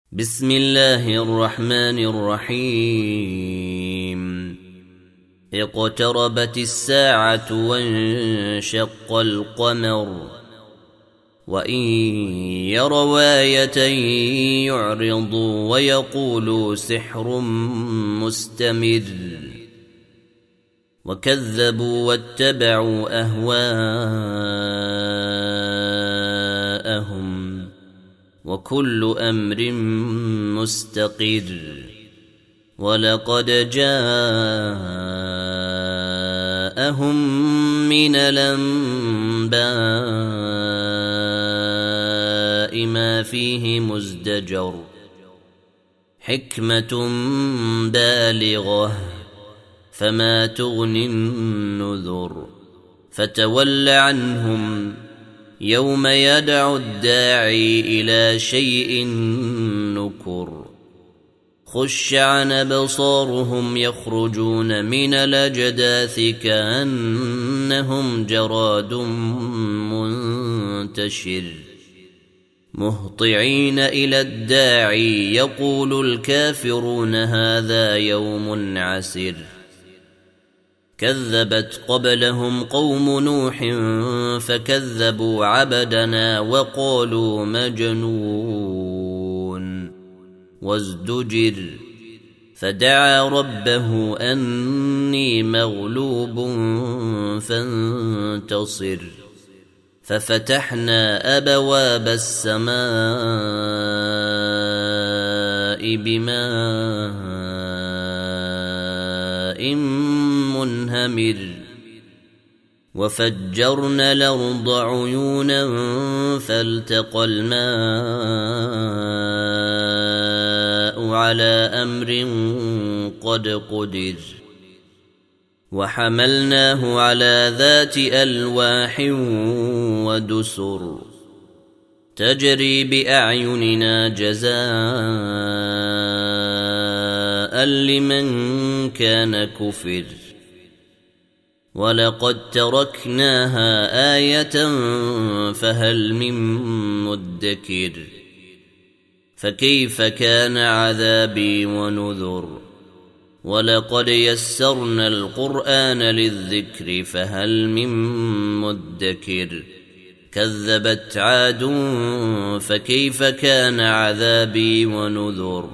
بسم الله الرحمن الرحيم اقتربت الساعة وانشق القمر وإن يروا آية يعرضوا ويقولوا سحر مستمر وكذبوا واتبعوا أهواءهم وكل أمر مستقر ولقد جاءهم من الأنباء ما فيه مزدجر حكمة بالغة فما تغني النذر فتول عنهم يوم يدعو الداعي إلى شيء نكر خش عن أبصارهم يخرجون من الأجداث كأنهم جراد منتشر مهطعين إلى الداعي يقول الكافرون هذا يوم عسر كذبت قبلهم قوم نوح فكذبوا عبدنا وقالوا مجنون وازدجر فدعا ربه أني مغلوب فانتصر ففتحنا أبواب السماء بماء منهمر وفجرنا الأرض عيونا فالتقى الماء على أمر قد قدر وحملناه على ذات ألواح ودسر تجري بأعيننا جزاء لمن كان كفر ولقد تركناها آية فهل من مدكر فكيف كان عذابي ونذر ولقد يسرنا القرآن للذكر فهل من مدكر كذبت عاد فكيف كان عذابي ونذر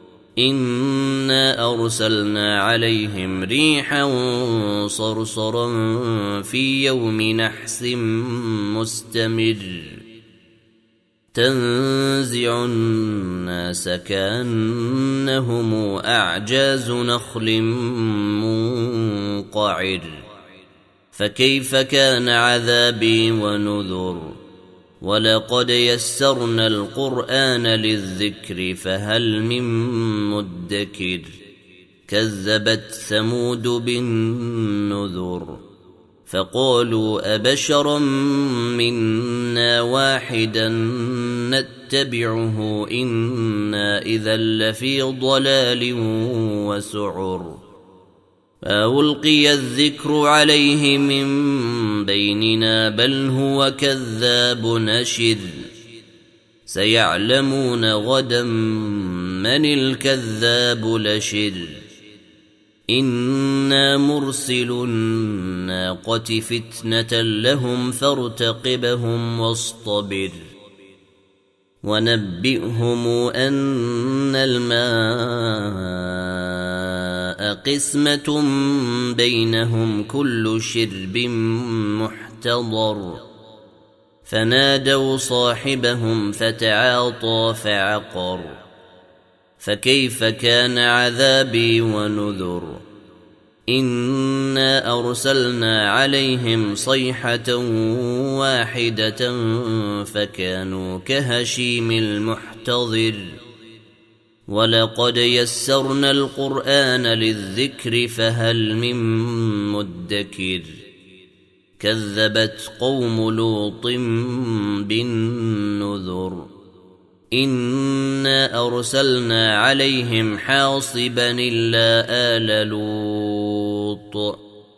إنا أرسلنا عليهم ريحا صرصرا في يوم نحس مستمر تنزع الناس كأنهم أعجاز نخل منقعر فكيف كان عذابي ونذر ولقد يسرنا القرآن للذكر فهل من مدكر كذبت ثمود بالنذر فقالوا أبشرا منا واحدا نتبعه إنا إذا لفي ضلال وسعر ألقي الذكر عليه من بيننا بل هو كذاب نشر سيعلمون غدا من الكذاب لشر إنا مرسل الناقة فتنة لهم فارتقبهم واصطبر ونبئهم أن الماء قسمة بينهم كل شرب محتضر فنادوا صاحبهم فتعاطى فعقر فكيف كان عذابي ونذر إنا أرسلنا عليهم صيحة واحدة فكانوا كهشيم المحتضر ولقد يسرنا القرآن للذكر فهل من مدكر كذبت قوم لوط بالنذر إنا أرسلنا عليهم حاصبا إلا آل لوط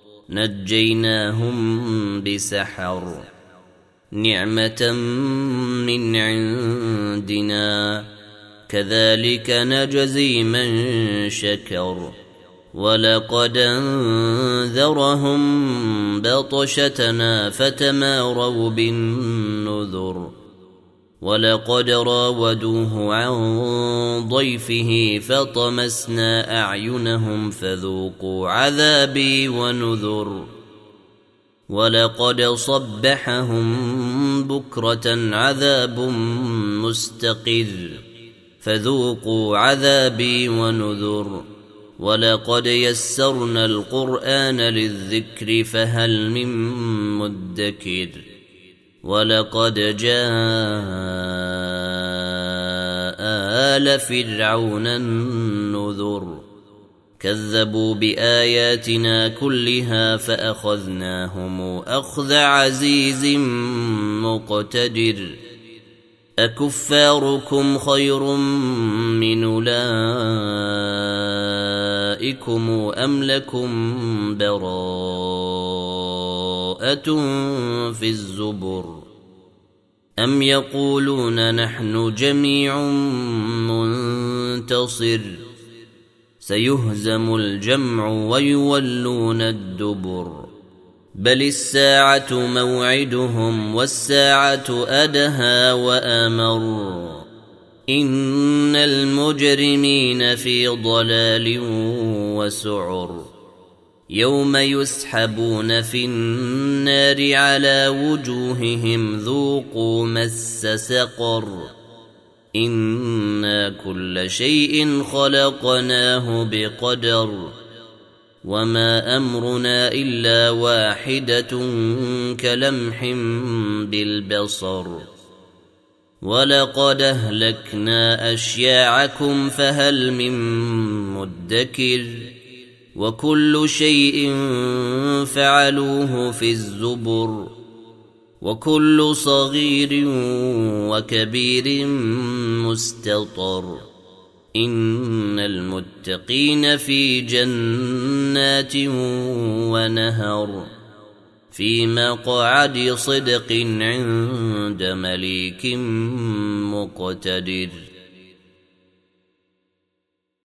نجيناهم بسحر نعمة من عندنا كذلك نجزي من شكر ولقد انذرهم بطشتنا فتماروا بالنذر ولقد راودوه عن ضيفه فطمسنا أعينهم فذوقوا عذابي ونذر ولقد صبحهم بكرة عذاب مستقر فذوقوا عذابي ونذر ولقد يسرنا القرآن للذكر فهل من مدكر ولقد جاء آل فرعون النذر كذبوا بآياتنا كلها فأخذناهم أخذ عزيز مقتدر أكفاركم خير من أولئكم أم لكم براءة في الزبر أم يقولون نحن جميع منتصر سيهزم الجمع ويولون الدبر بل الساعة موعدهم والساعة أدهى وأمر إن المجرمين في ضلال وسعر يوم يسحبون في النار على وجوههم ذوقوا مس سقر إنا كل شيء خلقناه بقدر وما أمرنا إلا واحدة كلمح بالبصر ولقد أهلكنا أشياعكم فهل من مدكر وكل شيء فعلوه في الزبر وكل صغير وكبير مستطر إن المتقين في جنات ونهر في مقعد صدق عند مليك مقتدر.